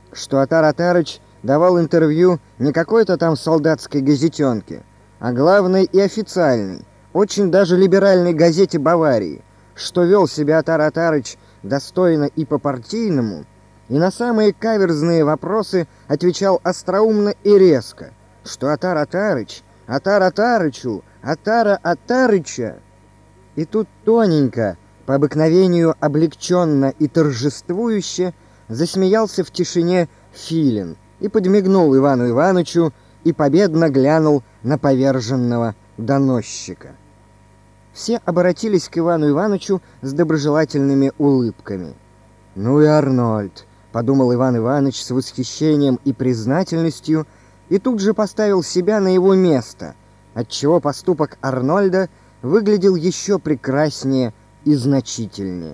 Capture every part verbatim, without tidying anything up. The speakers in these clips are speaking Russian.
что Отар Отарыч давал интервью не какой-то там солдатской газетенке, а главной и официальной, очень даже либеральной газете Баварии, что вел себя Отар Отарыч достойно и по-партийному, и на самые каверзные вопросы отвечал остроумно и резко, что Отар Отарыч, Отар Отарычу, Отара Отарыча. И тут тоненько, по обыкновению облегченно и торжествующе, засмеялся в тишине Филин и подмигнул Ивану Иванычу и победно глянул на поверженного доносчика. Все обратились к Ивану Иванычу с доброжелательными улыбками. «Ну и Арнольд», — подумал Иван Иваныч с восхищением и признательностью, и тут же поставил себя на его место, отчего поступок Арнольда выглядел еще прекраснее и значительнее.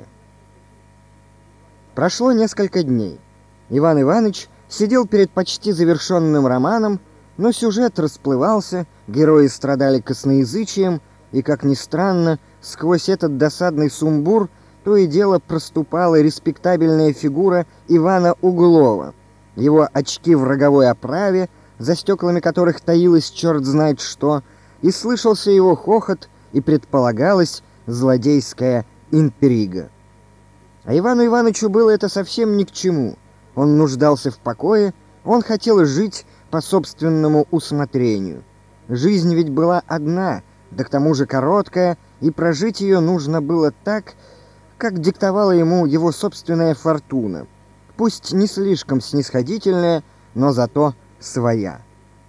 Прошло несколько дней. Иван Иваныч сидел перед почти завершенным романом, но сюжет расплывался, герои страдали косноязычием, и, как ни странно, сквозь этот досадный сумбур то и дело проступала респектабельная фигура Ивана Углова, его очки в роговой оправе, за стеклами которых таилось черт знает что, и слышался его хохот, и предполагалась злодейская интрига. А Ивану Иванычу было это совсем ни к чему. Он нуждался в покое, он хотел жить по собственному усмотрению. Жизнь ведь была одна, да к тому же короткая, и прожить ее нужно было так, как диктовала ему его собственная фортуна. Пусть не слишком снисходительная, но зато своя.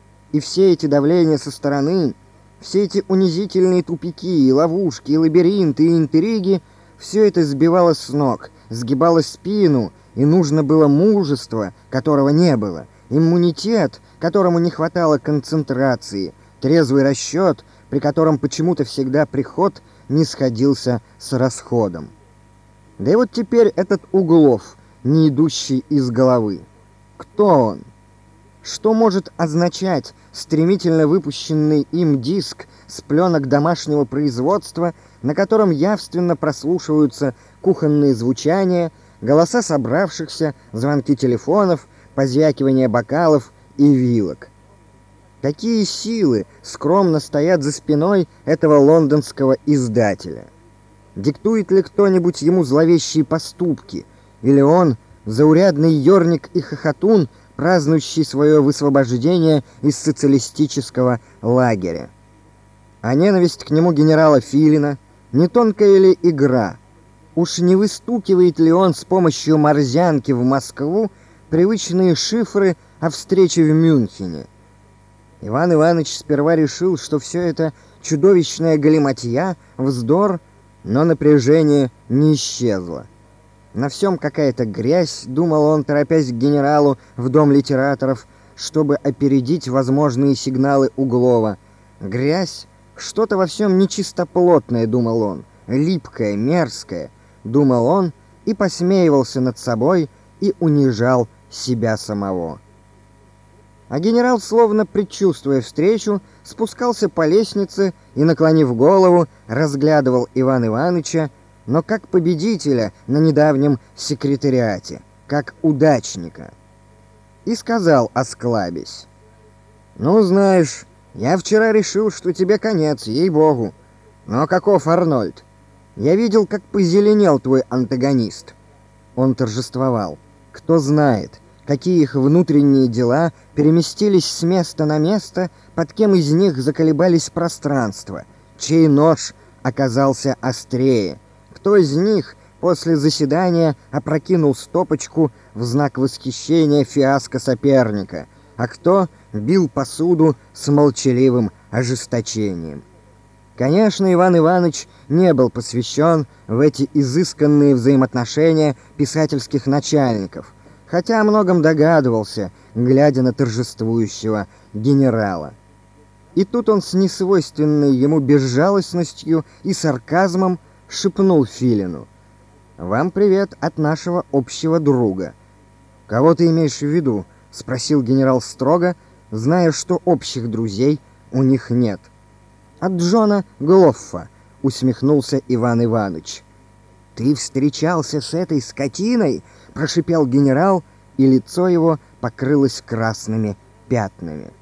И все эти давления со стороны, все эти унизительные тупики, и ловушки, и лабиринты, и интриги, все это сбивало с ног, сгибало спину, и нужно было мужество, которого не было, иммунитет, которому не хватало концентрации, трезвый расчет, при котором почему-то всегда приход не сходился с расходом. Да и вот теперь этот Углов, не идущий из головы. Кто он? Что может означать стремительно выпущенный им диск с пленок домашнего производства, на котором явственно прослушиваются кухонные звучания, голоса собравшихся, звонки телефонов, позвякивание бокалов и вилок? Какие силы скромно стоят за спиной этого лондонского издателя? Диктует ли кто-нибудь ему зловещие поступки? Или он, заурядный ёрник и хохотун, празднующий свое высвобождение из социалистического лагеря? А ненависть к нему генерала Филина не тонкая ли игра? Уж не выстукивает ли он с помощью морзянки в Москву привычные шифры о встрече в Мюнхене? Иван Иваныч сперва решил, что все это чудовищная галиматья, вздор, но напряжение не исчезло. На всем какая-то грязь, думал он, торопясь к генералу в дом литераторов, чтобы опередить возможные сигналы Углова. Грязь, что-то во всем нечистоплотное, думал он, липкое, мерзкое, думал он, и посмеивался над собой и унижал себя самого. А генерал, словно предчувствуя встречу, спускался по лестнице и, наклонив голову, разглядывал Ивана Иваныча, но как победителя на недавнем секретариате, как удачника. И сказал, осклабясь: «Ну, знаешь, я вчера решил, что тебе конец, ей-богу. Но каков Арнольд? Я видел, как позеленел твой антагонист». Он торжествовал. Кто знает, какие их внутренние дела переместились с места на место, под кем из них заколебались пространства, чей нож оказался острее, кто из них после заседания опрокинул стопочку в знак восхищения фиаско соперника, а кто бил посуду с молчаливым ожесточением. Конечно, Иван Иваныч не был посвящен в эти изысканные взаимоотношения писательских начальников, хотя о многом догадывался, глядя на торжествующего генерала. И тут он с несвойственной ему безжалостностью и сарказмом шепнул Филину: «Вам привет от нашего общего друга». «Кого ты имеешь в виду?» — спросил генерал строго, зная, что общих друзей у них нет. «От Джона Глоффа», — усмехнулся Иван Иваныч. «Ты встречался с этой скотиной?» — прошипел генерал и лицо его покрылось красными пятнами.